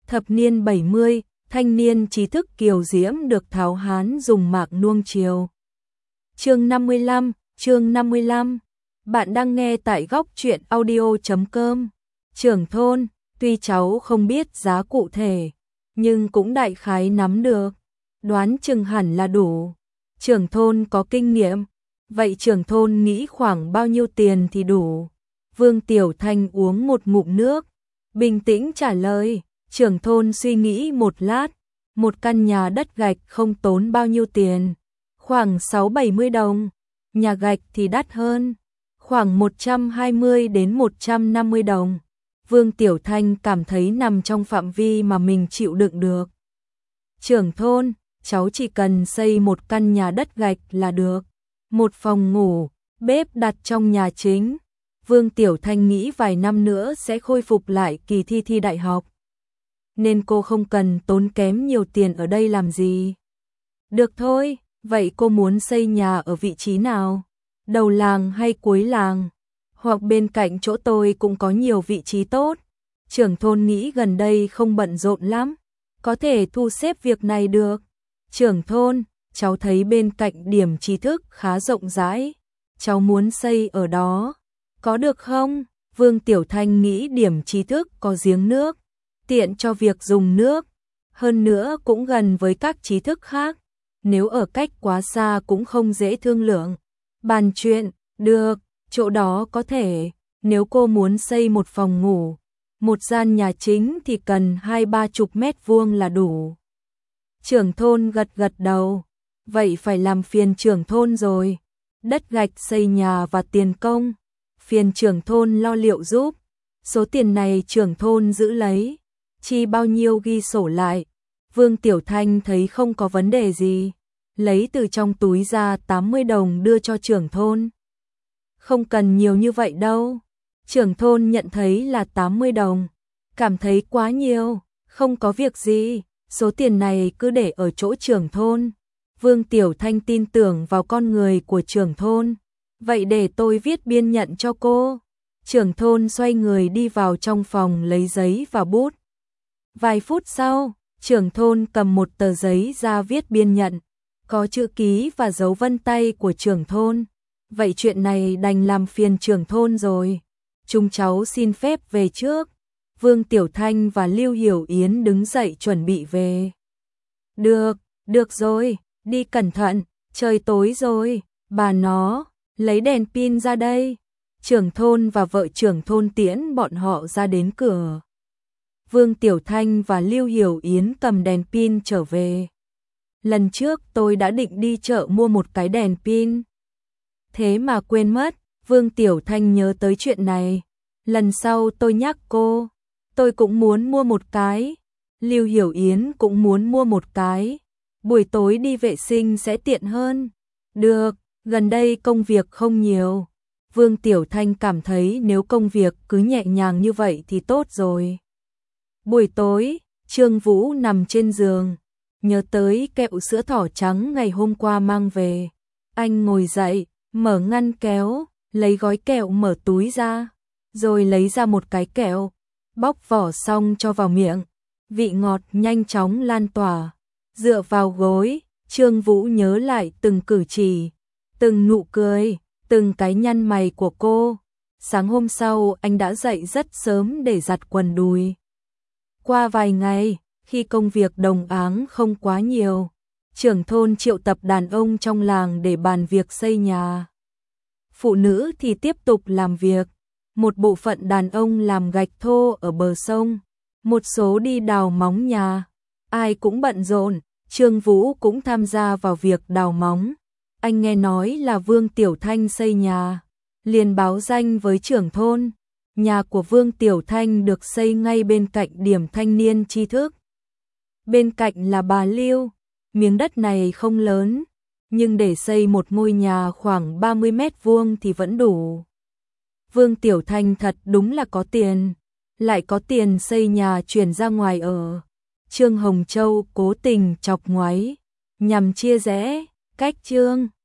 Thập niên 70, thanh niên trí thức kiều diễm được tháo hán dùng mạc nuông chiều. Chương 55. Bạn đang nghe tại góc truyện audio.com. Trưởng thôn, tuy cháu không biết giá cụ thể, nhưng cũng đại khái nắm được, đoán chừng hẳn là đủ. Trưởng thôn có kinh nghiệm, vậy trưởng thôn nghĩ khoảng bao nhiêu tiền thì đủ? Vương Tiểu Thanh uống một ngụm nước, bình tĩnh trả lời. Trưởng thôn suy nghĩ một lát, một căn nhà đất gạch không tốn bao nhiêu tiền, khoảng 6-70 đồng, nhà gạch thì đắt hơn, khoảng 120 đến 150 đồng. Vương Tiểu Thanh cảm thấy nằm trong phạm vi mà mình chịu đựng được. Trưởng thôn, cháu chỉ cần xây một căn nhà đất gạch là được, một phòng ngủ, bếp đặt trong nhà chính. Vương Tiểu Thanh nghĩ vài năm nữa sẽ khôi phục lại kỳ thi đại học, nên cô không cần tốn kém nhiều tiền ở đây làm gì. Được thôi, vậy cô muốn xây nhà ở vị trí nào? Đầu làng hay cuối làng? Hoặc bên cạnh chỗ tôi cũng có nhiều vị trí tốt. Trưởng thôn nghĩ gần đây không bận rộn lắm, có thể thu xếp việc này được. Trưởng thôn, cháu thấy bên cạnh điểm trí thức khá rộng rãi, cháu muốn xây ở đó, có được không? Vương Tiểu Thanh nghĩ điểm trí thức có giếng nước, tiện cho việc dùng nước, hơn nữa cũng gần với các trí thức khác, nếu ở cách quá xa cũng không dễ thương lượng. Bàn chuyện, được, chỗ đó có thể, nếu cô muốn xây một phòng ngủ, một gian nhà chính thì cần 20-30 mét vuông là đủ. Trưởng thôn gật đầu, vậy phải làm phiền trưởng thôn rồi, đất gạch xây nhà và tiền công, phiền trưởng thôn lo liệu giúp, số tiền này trưởng thôn giữ lấy. Chi bao nhiêu ghi sổ lại. Vương Tiểu Thanh thấy không có vấn đề gì, lấy từ trong túi ra 80 đồng đưa cho trưởng thôn. Không cần nhiều như vậy đâu. Trưởng thôn nhận thấy là 80 đồng, cảm thấy quá nhiều, không có việc gì, số tiền này cứ để ở chỗ trưởng thôn. Vương Tiểu Thanh tin tưởng vào con người của trưởng thôn, vậy để tôi viết biên nhận cho cô. Trưởng thôn xoay người đi vào trong phòng lấy giấy và bút. Vài phút sau, trưởng thôn cầm một tờ giấy ra viết biên nhận, có chữ ký và dấu vân tay của trưởng thôn. Vậy chuyện này đành làm phiền trưởng thôn rồi. Chúng cháu xin phép về trước. Vương Tiểu Thanh và Lưu Hiểu Yến đứng dậy chuẩn bị về. Được rồi, đi cẩn thận, trời tối rồi, bà nó, lấy đèn pin ra đây. Trưởng thôn và vợ trưởng thôn tiễn bọn họ ra đến cửa. Vương Tiểu Thanh và Lưu Hiểu Yến cầm đèn pin trở về. Lần trước tôi đã định đi chợ mua một cái đèn pin, thế mà quên mất. Vương Tiểu Thanh nhớ tới chuyện này. Lần sau tôi nhắc cô, tôi cũng muốn mua một cái. Lưu Hiểu Yến cũng muốn mua một cái. Buổi tối đi vệ sinh sẽ tiện hơn. Được, gần đây công việc không nhiều. Vương Tiểu Thanh cảm thấy nếu công việc cứ nhẹ nhàng như vậy thì tốt rồi. Buổi tối, Trương Vũ nằm trên giường, nhớ tới kẹo sữa thỏ trắng ngày hôm qua mang về. Anh ngồi dậy, mở ngăn kéo, lấy gói kẹo mở túi ra, rồi lấy ra một cái kẹo, bóc vỏ xong cho vào miệng. Vị ngọt nhanh chóng lan tỏa. Dựa vào gối, Trương Vũ nhớ lại từng cử chỉ, từng nụ cười, từng cái nhăn mày của cô. Sáng hôm sau anh đã dậy rất sớm để giặt quần đùi. Qua vài ngày, khi công việc đồng áng không quá nhiều, trưởng thôn triệu tập đàn ông trong làng để bàn việc xây nhà. Phụ nữ thì tiếp tục làm việc. Một bộ phận đàn ông làm gạch thô ở bờ sông, một số đi đào móng nhà. Ai cũng bận rộn, Trương Vũ cũng tham gia vào việc đào móng. Anh nghe nói là Vương Tiểu Thanh xây nhà, liền báo danh với trưởng thôn. Nhà của Vương Tiểu Thanh được xây ngay bên cạnh điểm thanh niên tri thức. Bên cạnh là bà Lưu. Miếng đất này không lớn, nhưng để xây một ngôi nhà khoảng 30 mét vuông thì vẫn đủ. Vương Tiểu Thanh thật đúng là có tiền, lại có tiền xây nhà chuyển ra ngoài ở. Trương Hồng Châu cố tình chọc ngoáy, nhằm chia rẽ, cách Trương